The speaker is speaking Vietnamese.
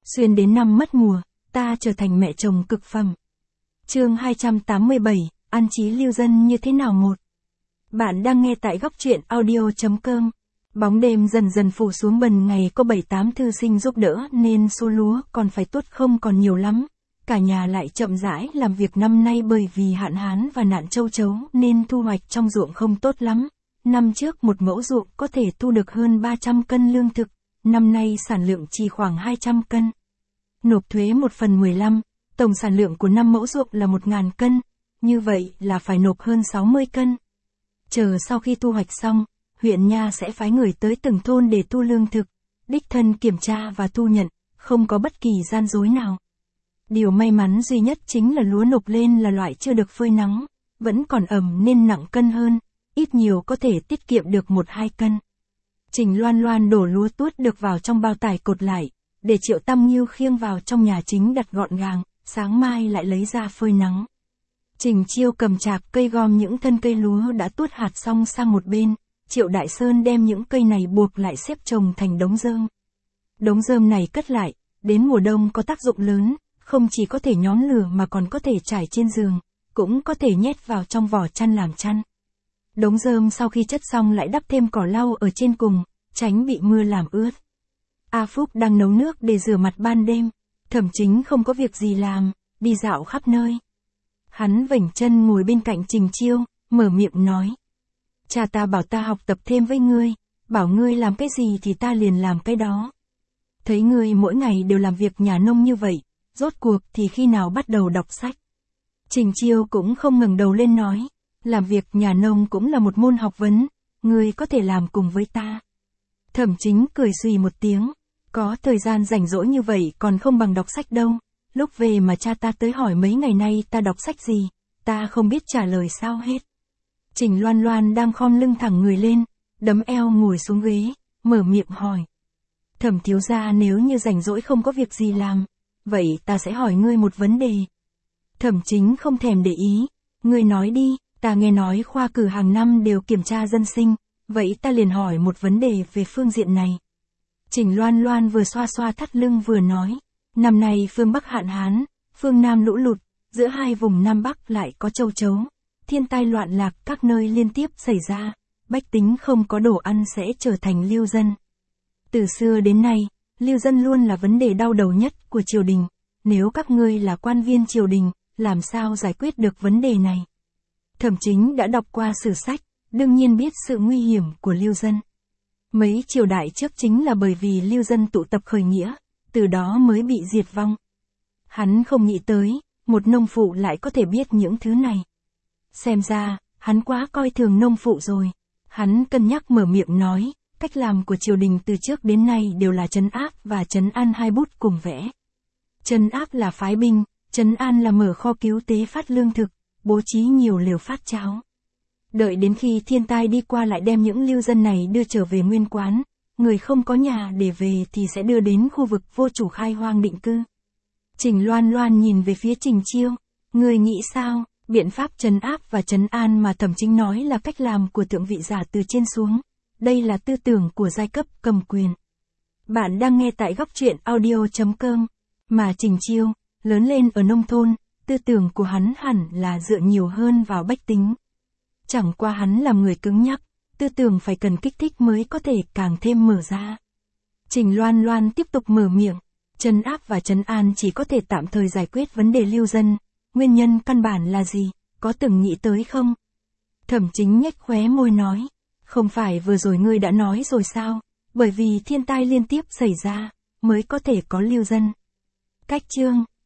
Xuyên đến năm mất mùa, ta trở thành mẹ chồng cực phẩm. Chương 287, an trí lưu dân như thế nào một. Bạn đang nghe tại góc truyện audio.com. Bóng đêm dần dần phủ xuống, bần ngày có 7-8 thư sinh giúp đỡ nên số lúa còn phải tuốt không còn nhiều lắm. Cả nhà lại chậm rãi làm việc năm nay, bởi vì hạn hán và nạn châu chấu nên thu hoạch trong ruộng không tốt lắm. Năm trước một mẫu ruộng có thể thu được hơn 300 cân lương thực, năm nay sản lượng chỉ khoảng 200 cân. Nộp thuế 1/15, tổng sản lượng của 5 mẫu ruộng là 1.000 cân, như vậy là phải nộp hơn 60 cân. Chờ sau khi thu hoạch xong, huyện nha sẽ phái người tới từng thôn để thu lương thực, đích thân kiểm tra và thu nhận, không có bất kỳ gian dối nào. Điều may mắn duy nhất chính là lúa nộp lên là loại chưa được phơi nắng, vẫn còn ẩm nên nặng cân hơn, ít nhiều có thể tiết kiệm được 1-2 cân. Trình Loan Loan đổ lúa tuốt được vào trong bao tải cột lại, để Triệu Tam Nghiêu khiêng vào trong nhà chính đặt gọn gàng, sáng mai lại lấy ra phơi nắng. Trình Chiêu cầm chạc cây gom những thân cây lúa đã tuốt hạt xong sang một bên, Triệu Đại Sơn đem những cây này buộc lại xếp chồng thành đống rơm. Đống rơm này cất lại, đến mùa đông có tác dụng lớn, không chỉ có thể nhóm lửa mà còn có thể trải trên giường, cũng có thể nhét vào trong vỏ chăn làm chăn. Đống rơm sau khi chất xong lại đắp thêm cỏ lau ở trên cùng, tránh bị mưa làm ướt. A Phúc đang nấu nước để rửa mặt ban đêm, Thẩm Chính không có việc gì làm, đi dạo khắp nơi. Hắn vểnh chân ngồi bên cạnh Trình Chiêu, mở miệng nói. Cha ta bảo ta học tập thêm với ngươi, bảo ngươi làm cái gì thì ta liền làm cái đó. Thấy ngươi mỗi ngày đều làm việc nhà nông như vậy, rốt cuộc thì khi nào bắt đầu đọc sách? Trình Chiêu cũng không ngẩng đầu lên nói, làm việc nhà nông cũng là một môn học vấn, ngươi có thể làm cùng với ta. Thẩm Chính cười xùy một tiếng, có thời gian rảnh rỗi như vậy còn không bằng đọc sách đâu, lúc về mà cha ta tới hỏi mấy ngày nay ta đọc sách gì, ta không biết trả lời sao hết. Trình Loan Loan đang khom lưng thẳng người lên, đấm eo ngồi xuống ghế, mở miệng hỏi. Thẩm thiếu gia, nếu như rảnh rỗi không có việc gì làm, vậy ta sẽ hỏi ngươi một vấn đề. Thẩm Chính không thèm để ý, ngươi nói đi, ta nghe nói khoa cử hàng năm đều kiểm tra dân sinh, vậy ta liền hỏi một vấn đề về phương diện này. Trình Loan Loan vừa xoa xoa thắt lưng vừa nói, năm nay phương Bắc hạn hán, phương Nam lũ lụt, giữa hai vùng Nam Bắc lại có châu chấu, thiên tai loạn lạc các nơi liên tiếp xảy ra, bách tính không có đồ ăn sẽ trở thành lưu dân. Từ xưa đến nay, lưu dân luôn là vấn đề đau đầu nhất của triều đình, nếu các ngươi là quan viên triều đình, làm sao giải quyết được vấn đề này? Thẩm Chính đã đọc qua sử sách, đương nhiên biết sự nguy hiểm của lưu dân. Mấy triều đại trước chính là bởi vì lưu dân tụ tập khởi nghĩa, từ đó mới bị diệt vong. Hắn không nghĩ tới, một nông phụ lại có thể biết những thứ này. Xem ra, hắn quá coi thường nông phụ rồi. Hắn cân nhắc mở miệng nói, cách làm của triều đình từ trước đến nay đều là trấn áp và trấn an hai bút cùng vẽ. Trấn áp là phái binh, trấn an là mở kho cứu tế phát lương thực, bố trí nhiều lều phát cháo. Đợi đến khi thiên tai đi qua lại đem những lưu dân này đưa trở về nguyên quán, người không có nhà để về thì sẽ đưa đến khu vực vô chủ khai hoang định cư. Trình Loan Loan nhìn về phía Trình Chiêu, người nghĩ sao? Biện pháp trấn áp và trấn an mà Thẩm Chính nói là cách làm của thượng vị giả từ trên xuống. Đây là tư tưởng của giai cấp cầm quyền. Bạn đang nghe tại góc truyện audio.com. Mà Trình Chiêu, lớn lên ở nông thôn, tư tưởng của hắn hẳn là dựa nhiều hơn vào bách tính. Chẳng qua hắn làm người cứng nhắc, tư tưởng phải cần kích thích mới có thể càng thêm mở ra. Trình Loan Loan tiếp tục mở miệng, trấn áp và trấn an chỉ có thể tạm thời giải quyết vấn đề lưu dân. Nguyên nhân căn bản là gì, có từng nghĩ tới không? Thẩm Chính nhếch khóe môi nói, không phải vừa rồi ngươi đã nói rồi sao, bởi vì thiên tai liên tiếp xảy ra, mới có thể có lưu dân. Cách chương